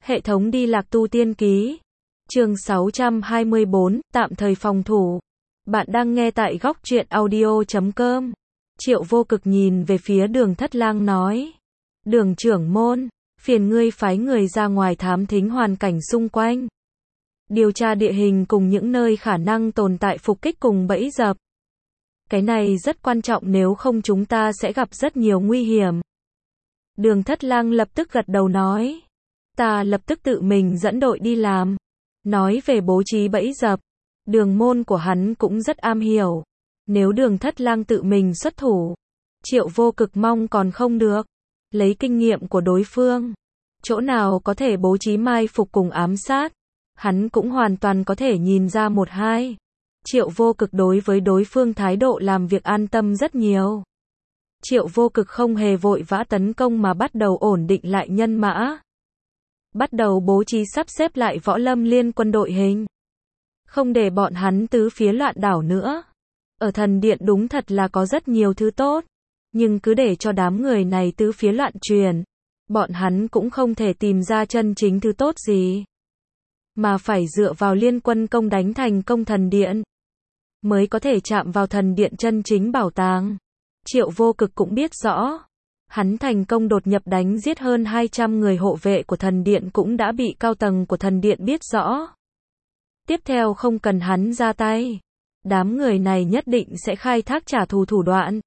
Hệ thống đi lạc tu tiên ký. Chương 624, tạm thời phòng thủ. Bạn đang nghe tại góc truyện audio.com. Triệu Vô Cực nhìn về phía Đường Thất Lang nói. Đường trưởng môn, phiền ngươi phái người ra ngoài thám thính hoàn cảnh xung quanh. Điều tra địa hình cùng những nơi khả năng tồn tại phục kích cùng bẫy dập. Cái này rất quan trọng, nếu không chúng ta sẽ gặp rất nhiều nguy hiểm. Đường Thất Lang lập tức gật đầu nói. Ta lập tức tự mình dẫn đội đi làm. Nói về bố trí bẫy dập, đường môn của hắn cũng rất am hiểu. Nếu Đường Thất Lang tự mình xuất thủ, Triệu Vô Cực mong còn không được. Lấy kinh nghiệm của đối phương, chỗ nào có thể bố trí mai phục cùng ám sát, hắn cũng hoàn toàn có thể nhìn ra một hai. Triệu Vô Cực đối với đối phương thái độ làm việc an tâm rất nhiều. Triệu Vô Cực không hề vội vã tấn công mà bắt đầu ổn định lại nhân mã. Bắt đầu bố trí sắp xếp lại Võ Lâm Liên quân đội hình. Không để bọn hắn tứ phía loạn đảo nữa. Ở thần điện đúng thật là có rất nhiều thứ tốt. Nhưng cứ để cho đám người này tứ phía loạn truyền, bọn hắn cũng không thể tìm ra chân chính thứ tốt gì. Mà phải dựa vào liên quân công đánh thành công thần điện, mới có thể chạm vào thần điện chân chính bảo tàng. Triệu Vô Cực cũng biết rõ. Hắn thành công đột nhập đánh giết hơn 200 người hộ vệ của thần điện cũng đã bị cao tầng của thần điện biết rõ. Tiếp theo không cần hắn ra tay, đám người này nhất định sẽ khai thác trả thù thủ đoạn.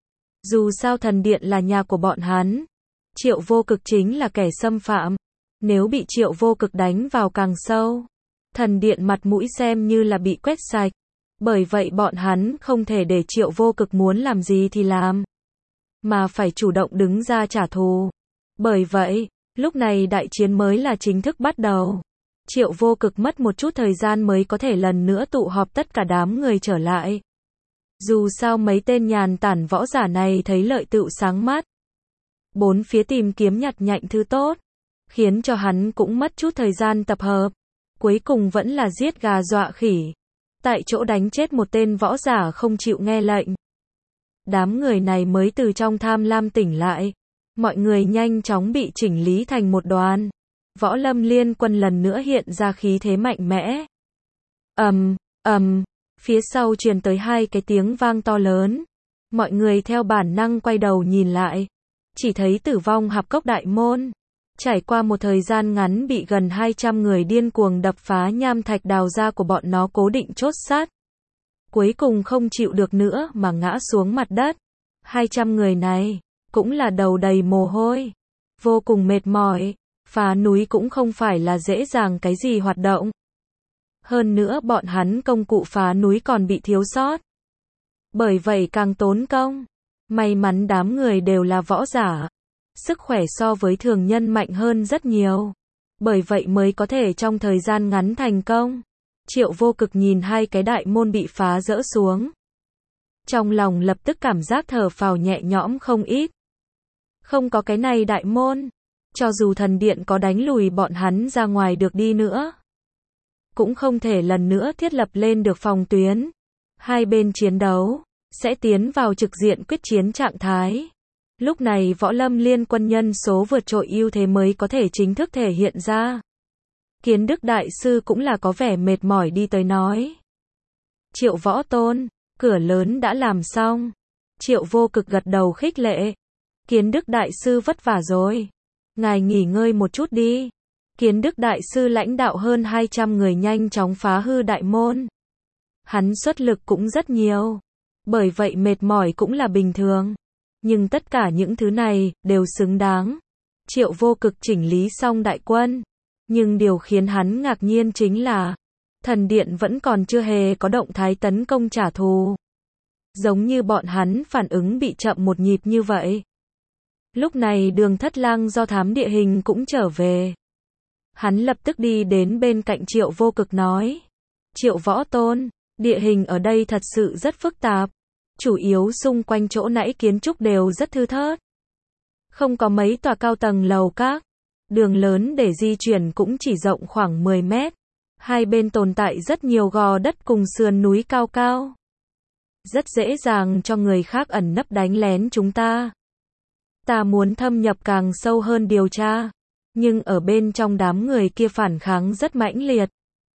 Dù sao thần điện là nhà của bọn hắn, Triệu Vô Cực chính là kẻ xâm phạm. Nếu bị Triệu Vô Cực đánh vào càng sâu, thần điện mặt mũi xem như là bị quét sạch. Bởi vậy bọn hắn không thể để Triệu Vô Cực muốn làm gì thì làm, mà phải chủ động đứng ra trả thù. Bởi vậy, lúc này đại chiến mới là chính thức bắt đầu. Triệu Vô Cực mất một chút thời gian mới có thể lần nữa tụ họp tất cả đám người trở lại. Dù sao mấy tên nhàn tản võ giả này thấy lợi tựu sáng mắt. Bốn phía tìm kiếm nhặt nhạnh thứ tốt, khiến cho hắn cũng mất chút thời gian tập hợp. Cuối cùng vẫn là giết gà dọa khỉ. Tại chỗ đánh chết một tên võ giả không chịu nghe lệnh. Đám người này mới từ trong tham lam tỉnh lại. Mọi người nhanh chóng bị chỉnh lý thành một đoàn. Võ Lâm Liên quân lần nữa hiện ra khí thế mạnh mẽ. Phía sau truyền tới hai cái tiếng vang to lớn. Mọi người theo bản năng quay đầu nhìn lại. Chỉ thấy Tử Vong Hạp Cốc đại môn. Trải qua một thời gian ngắn bị gần 200 người điên cuồng đập phá nham thạch đào ra của bọn nó cố định chốt sắt. Cuối cùng không chịu được nữa mà ngã xuống mặt đất. 200 người này cũng là đầu đầy mồ hôi, vô cùng mệt mỏi. Phá núi cũng không phải là dễ dàng cái gì hoạt động. Hơn nữa bọn hắn công cụ phá núi còn bị thiếu sót. Bởi vậy càng tốn công. May mắn đám người đều là võ giả. Sức khỏe so với thường nhân mạnh hơn rất nhiều. Bởi vậy mới có thể trong thời gian ngắn thành công. Triệu Vô Cực nhìn hai cái đại môn bị phá rỡ xuống. Trong lòng lập tức cảm giác thở phào nhẹ nhõm không ít. Không có cái này đại môn, cho dù thần điện có đánh lùi bọn hắn ra ngoài được đi nữa, cũng không thể lần nữa thiết lập lên được phòng tuyến. Hai bên chiến đấu sẽ tiến vào trực diện quyết chiến trạng thái. Lúc này Võ Lâm Liên quân nhân số vượt trội ưu thế mới có thể chính thức thể hiện ra. Kiến Đức Đại Sư cũng là có vẻ mệt mỏi đi tới nói. Triệu Võ Tôn, cửa lớn đã làm xong. Triệu Vô Cực gật đầu khích lệ. Kiến Đức Đại Sư vất vả rồi. Ngài nghỉ ngơi một chút đi. Kiến Đức Đại Sư lãnh đạo hơn 200 người nhanh chóng phá hư đại môn. Hắn xuất lực cũng rất nhiều. Bởi vậy mệt mỏi cũng là bình thường. Nhưng tất cả những thứ này đều xứng đáng. Triệu Vô Cực chỉnh lý xong đại quân. Nhưng điều khiến hắn ngạc nhiên chính là thần điện vẫn còn chưa hề có động thái tấn công trả thù. Giống như bọn hắn phản ứng bị chậm một nhịp như vậy. Lúc này Đường Thất Lang do thám địa hình cũng trở về. Hắn lập tức đi đến bên cạnh Triệu Vô Cực nói. Triệu Võ Tôn, địa hình ở đây thật sự rất phức tạp. Chủ yếu xung quanh chỗ nãy kiến trúc đều rất thưa thớt. Không có mấy tòa cao tầng lầu các. Đường lớn để di chuyển cũng chỉ rộng khoảng 10 mét. Hai bên tồn tại rất nhiều gò đất cùng sườn núi cao cao. Rất dễ dàng cho người khác ẩn nấp đánh lén chúng ta. Ta muốn thâm nhập càng sâu hơn điều tra. Nhưng ở bên trong đám người kia phản kháng rất mãnh liệt.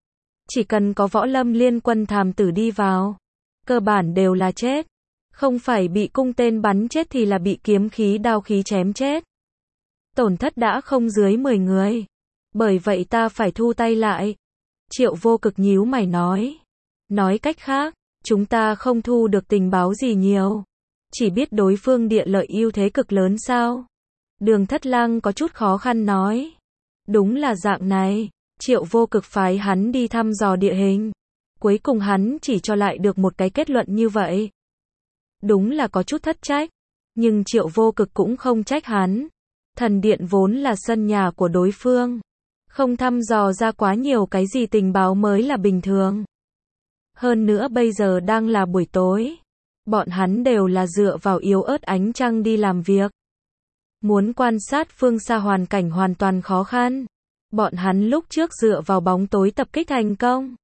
Chỉ cần có Võ Lâm Liên Quân thám tử đi vào, cơ bản đều là chết. Không phải bị cung tên bắn chết thì là bị kiếm khí đao khí chém chết. Tổn thất đã không dưới 10 người. Bởi vậy ta phải thu tay lại. Triệu Vô Cực nhíu mày nói. Nói cách khác, chúng ta không thu được tình báo gì nhiều. Chỉ biết đối phương địa lợi ưu thế cực lớn sao? Đường Thất Lang có chút khó khăn nói. Đúng là dạng này. Triệu Vô Cực phái hắn đi thăm dò địa hình. Cuối cùng hắn chỉ cho lại được một cái kết luận như vậy. Đúng là có chút thất trách. Nhưng Triệu Vô Cực cũng không trách hắn. Thần điện vốn là sân nhà của đối phương. Không thăm dò ra quá nhiều cái gì tình báo mới là bình thường. Hơn nữa bây giờ đang là buổi tối. Bọn hắn đều là dựa vào yếu ớt ánh trăng đi làm việc. Muốn quan sát phương xa hoàn cảnh hoàn toàn khó khăn. Bọn hắn lúc trước dựa vào bóng tối tập kích thành công.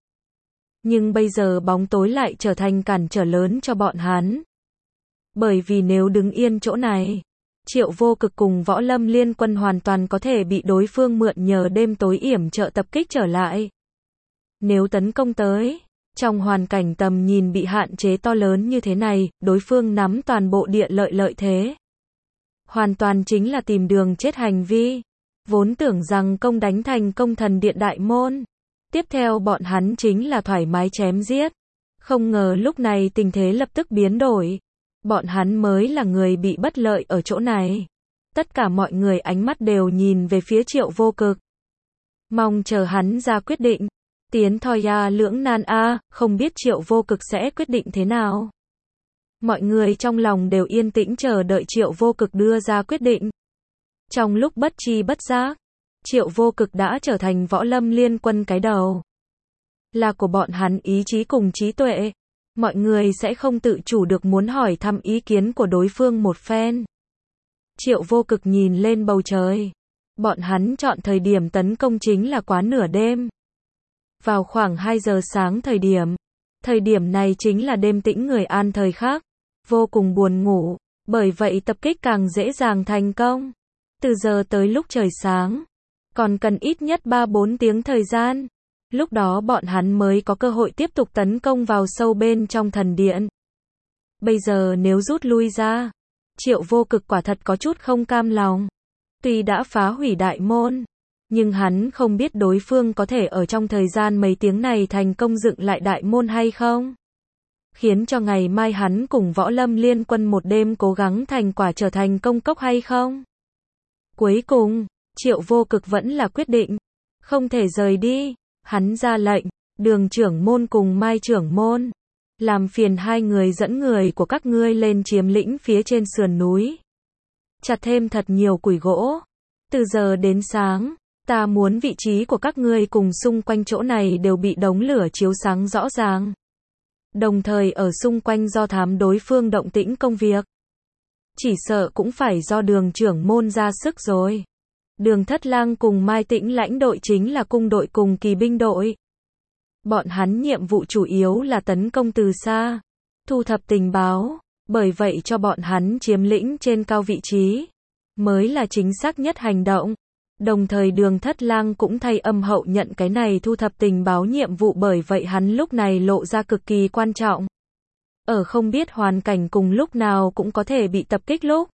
Nhưng bây giờ bóng tối lại trở thành cản trở lớn cho bọn hắn. Bởi vì nếu đứng yên chỗ này, Triệu Vô Cực cùng Võ Lâm Liên Quân hoàn toàn có thể bị đối phương mượn nhờ đêm tối yểm trợ tập kích trở lại. Nếu tấn công tới, trong hoàn cảnh tầm nhìn bị hạn chế to lớn như thế này, đối phương nắm toàn bộ địa lợi thế. Hoàn toàn chính là tìm đường chết hành vi. Vốn tưởng rằng công đánh thành công thần điện đại môn. Tiếp theo bọn hắn chính là thoải mái chém giết. Không ngờ lúc này tình thế lập tức biến đổi. Bọn hắn mới là người bị bất lợi ở chỗ này. Tất cả mọi người ánh mắt đều nhìn về phía Triệu Vô Cực. Mong chờ hắn ra quyết định. Tiến thoi lưỡng nan không biết Triệu Vô Cực sẽ quyết định thế nào. Mọi người trong lòng đều yên tĩnh chờ đợi Triệu Vô Cực đưa ra quyết định. Trong lúc bất tri bất giác, Triệu Vô Cực đã trở thành Võ Lâm Liên Quân cái đầu. Là của bọn hắn ý chí cùng trí tuệ. Mọi người sẽ không tự chủ được muốn hỏi thăm ý kiến của đối phương một phen. Triệu Vô Cực nhìn lên bầu trời. Bọn hắn chọn thời điểm tấn công chính là quá nửa đêm. Vào khoảng 2 giờ sáng thời điểm này chính là đêm tĩnh người an thời khắc. Vô cùng buồn ngủ, bởi vậy tập kích càng dễ dàng thành công. Từ giờ tới lúc trời sáng, còn cần ít nhất 3-4 tiếng thời gian. Lúc đó bọn hắn mới có cơ hội tiếp tục tấn công vào sâu bên trong thần điện. Bây giờ nếu rút lui ra, Triệu Vô Cực quả thật có chút không cam lòng. Tuy đã phá hủy đại môn, nhưng hắn không biết đối phương có thể ở trong thời gian mấy tiếng này thành công dựng lại đại môn hay không. Khiến cho ngày mai hắn cùng Võ Lâm Liên Quân một đêm cố gắng thành quả trở thành công cốc hay không. Cuối cùng, Triệu Vô Cực vẫn là quyết định, không thể rời đi. Hắn ra lệnh, Đường trưởng môn cùng Mai trưởng môn, làm phiền hai người dẫn người của các ngươi lên chiếm lĩnh phía trên sườn núi. Chặt thêm thật nhiều củi gỗ. Từ giờ đến sáng, ta muốn vị trí của các ngươi cùng xung quanh chỗ này đều bị đống lửa chiếu sáng rõ ràng. Đồng thời ở xung quanh do thám đối phương động tĩnh công việc. Chỉ sợ cũng phải do Đường trưởng môn ra sức rồi. Đường Thất Lang cùng Mai Tĩnh lãnh đội chính là cung đội cùng kỳ binh đội. Bọn hắn nhiệm vụ chủ yếu là tấn công từ xa, thu thập tình báo, bởi vậy cho bọn hắn chiếm lĩnh trên cao vị trí, mới là chính xác nhất hành động. Đồng thời Đường Thất Lang cũng thay âm hậu nhận cái này thu thập tình báo nhiệm vụ, bởi vậy hắn lúc này lộ ra cực kỳ quan trọng. Ở không biết hoàn cảnh cùng lúc nào cũng có thể bị tập kích lúc.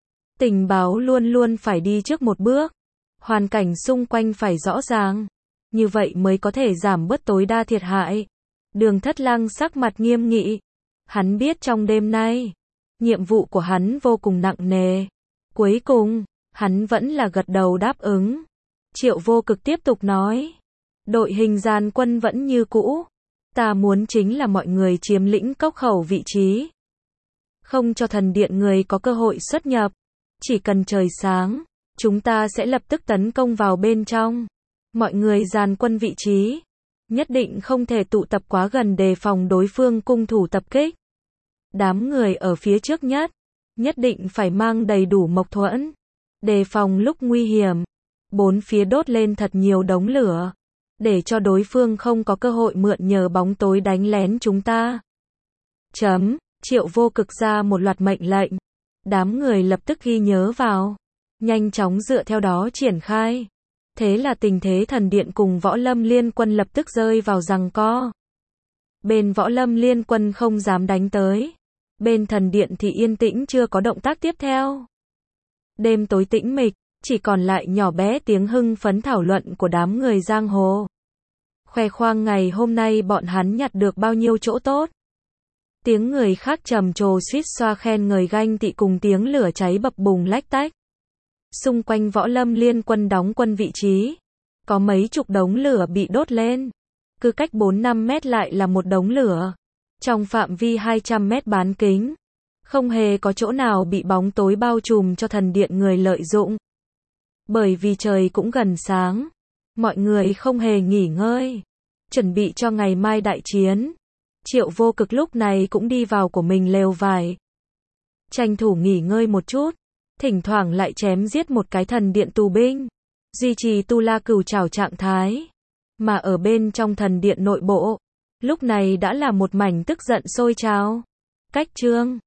Tình báo luôn luôn phải đi trước một bước. Hoàn cảnh xung quanh phải rõ ràng. Như vậy mới có thể giảm bớt tối đa thiệt hại. Đường Thất Lang sắc mặt nghiêm nghị. Hắn biết trong đêm nay, nhiệm vụ của hắn vô cùng nặng nề. Cuối cùng, hắn vẫn là gật đầu đáp ứng. Triệu Vô Cực tiếp tục nói. Đội hình gian quân vẫn như cũ. Ta muốn chính là mọi người chiếm lĩnh cốc khẩu vị trí. Không cho thần điện người có cơ hội xuất nhập. Chỉ cần trời sáng, chúng ta sẽ lập tức tấn công vào bên trong. Mọi người dàn quân vị trí. Nhất định không thể tụ tập quá gần đề phòng đối phương cung thủ tập kích. Đám người ở phía trước nhất định phải mang đầy đủ mộc thuẫn. Đề phòng lúc nguy hiểm. Bốn phía đốt lên thật nhiều đống lửa. Để cho đối phương không có cơ hội mượn nhờ bóng tối đánh lén chúng ta. Triệu Vô Cực ra một loạt mệnh lệnh. Đám người lập tức ghi nhớ vào. nhanh chóng dựa theo đó triển khai. Thế là tình thế thần điện cùng Võ Lâm Liên Quân lập tức rơi vào giằng co. Bên Võ Lâm Liên Quân không dám đánh tới. Bên thần điện thì yên tĩnh chưa có động tác tiếp theo. Đêm tối tĩnh mịch, chỉ còn lại nhỏ bé tiếng hưng phấn thảo luận của đám người giang hồ. Khoe khoang ngày hôm nay bọn hắn nhặt được bao nhiêu chỗ tốt. Tiếng người khác trầm trồ suýt xoa khen ngợi ganh tị cùng tiếng lửa cháy bập bùng lách tách. Xung quanh Võ Lâm Liên Quân đóng quân vị trí, có mấy chục đống lửa bị đốt lên. Cứ cách 4-5 mét lại là một đống lửa. Trong phạm vi 200 mét bán kính, không hề có chỗ nào bị bóng tối bao trùm cho thần điện người lợi dụng. Bởi vì trời cũng gần sáng, mọi người không hề nghỉ ngơi, chuẩn bị cho ngày mai đại chiến. Triệu Vô Cực lúc này cũng đi vào của mình lều vải, tranh thủ nghỉ ngơi một chút, thỉnh thoảng lại chém giết một cái thần điện tù binh, duy trì tu la cửu trảo trạng thái. Mà ở bên trong thần điện nội bộ, lúc này đã là một mảnh tức giận sôi trào. Cách chương